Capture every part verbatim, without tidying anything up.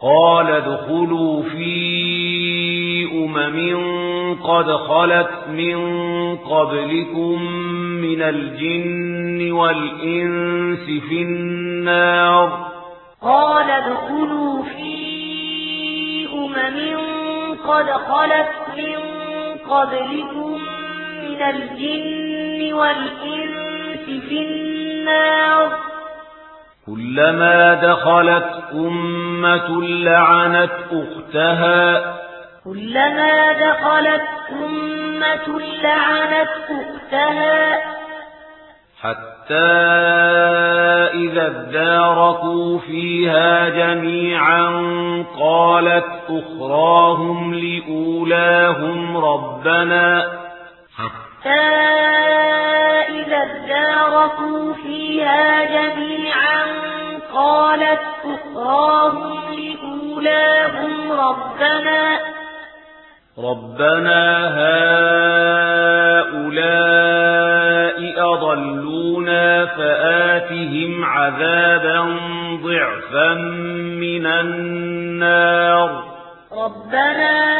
قال ادخلوا في أمم قد خلت من قبلكم من الجن والإنس في النار قال ادخلوا في أمم قد خلت من قبلكم من الجن والإنس في النار كلما دخلت أمة لعنت أختها كلما دخلت أمة لعنت أختها حتى إذا اداركوا فيها جميعا قالت أخراهم لأولاهم ربنا حتى إذا اداركوا فيها جميعا قالت أخراهم لأولاهم ربنا ربنا هؤلاء أضلونا فآتهم عذابا ضعفا من النار ربنا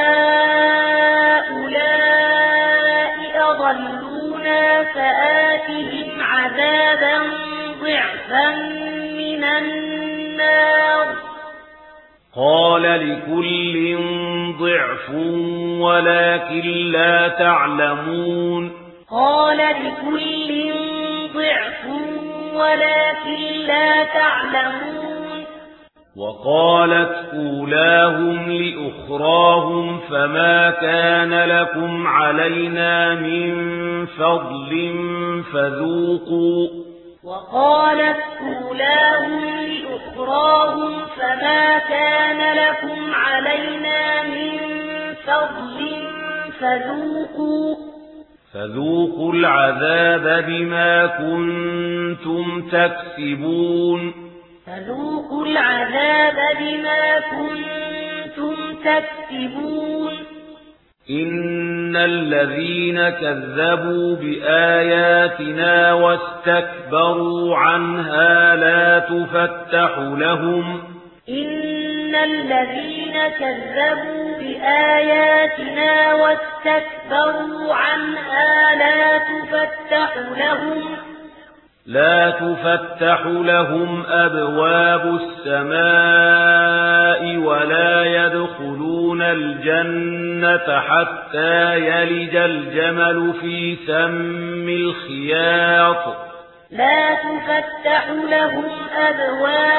هؤلاء أضلونا فآتهم عذابا ضعفا من النار قال لكل ضعف ولكن لا تعلمون قال لكل ضعف ولكن لا تعلمون وقالت أولاهم لأخراهم فما كان لكم علينا من فضل فذوقوا وقالت أولاهم لأخراهم فما كان لكم علينا من فضل فذوقوا فذوقوا العذاب بما كنتم تكسبون فذوقوا العذاب بما كنتم تكسبون إن الذين كذبوا بآياتنا واستكبروا عنها لا تفتح لهم إن الذين كذبوا بآياتنا واستكبروا عنها لا تفتح لهم لا تفتح لهم أبواب السماء ولا يدخلون الجنة حتى يلج الجمل في سم الخياط لا تفتح لهم أبواب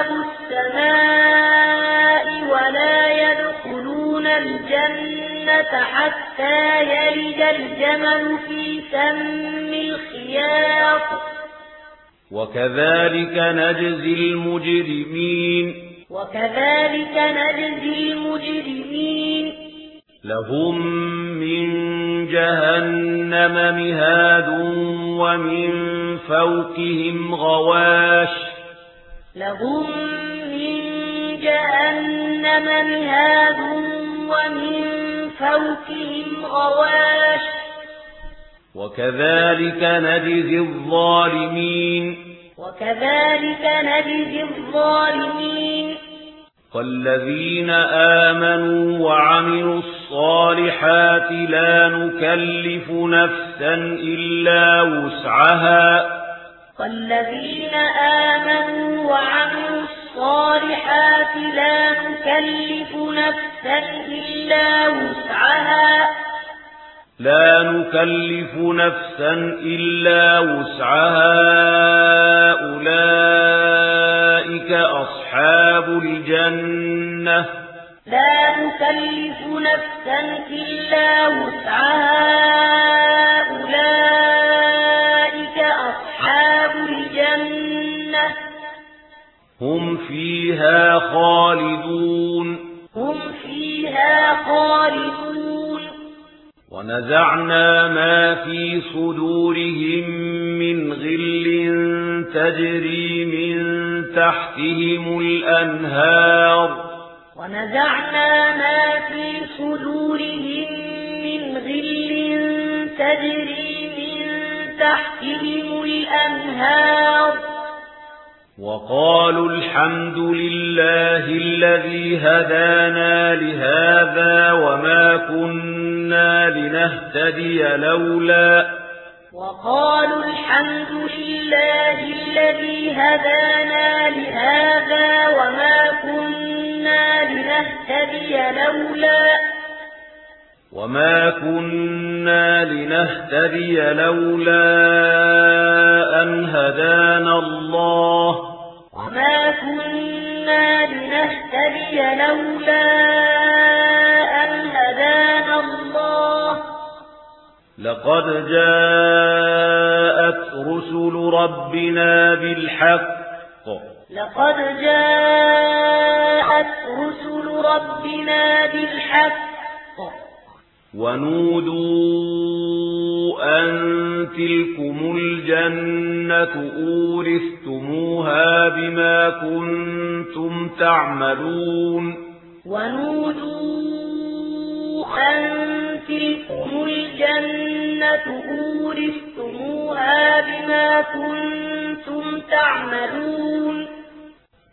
السماء ولا يدخلون الجنة حتى يلج الجمل في سم الخياط وكذلك نجزي المجرمين وكذلك نجزي المجرمين لهم من جهنم مهاد ومن فوقهم غواش لهم من جهنم مهاد ومن فوقهم غواش وكذلك نجزي الظالمين وكذلك نجزي الظالمين والذين آمنوا وعملوا الصالحات لا نكلف نفسا إلا وسعها والذين آمنوا وعملوا الصالحات لا نكلف نفسا إلا وسعها لا نكلف نفسا إلا وسعها أولئك أصحاب الجنة لا نكلف نفسا إلا وسعها أولئك أصحاب الجنة هم فيها خالدون هم فيها خالدون ونزعنا ما في صدورهم من غل تجري من تحتهم الأنهار ونزعنا ما في صدورهم من غل تجري من تحتهم الأنهار وقالوا الحمد لله الذي هدانا لهذا وما كنا لنهتدي لولا وقالوا الحمد لله الذي هدانا لهذا وما كنا لنهتدي لولا وما كنا لنهتدي لولا أن هدانا الله وما كنا لنهتدي لولا أن هدانا الله لقد جاءت رسل ربنا بالحق لقد جاءت رسل ربنا بالحق ونودوا أن تلكم الجنة أورثتموها بما كنتم تعملون ونودوا أن تلكم الجنة أورثتموها بما كنتم تعملون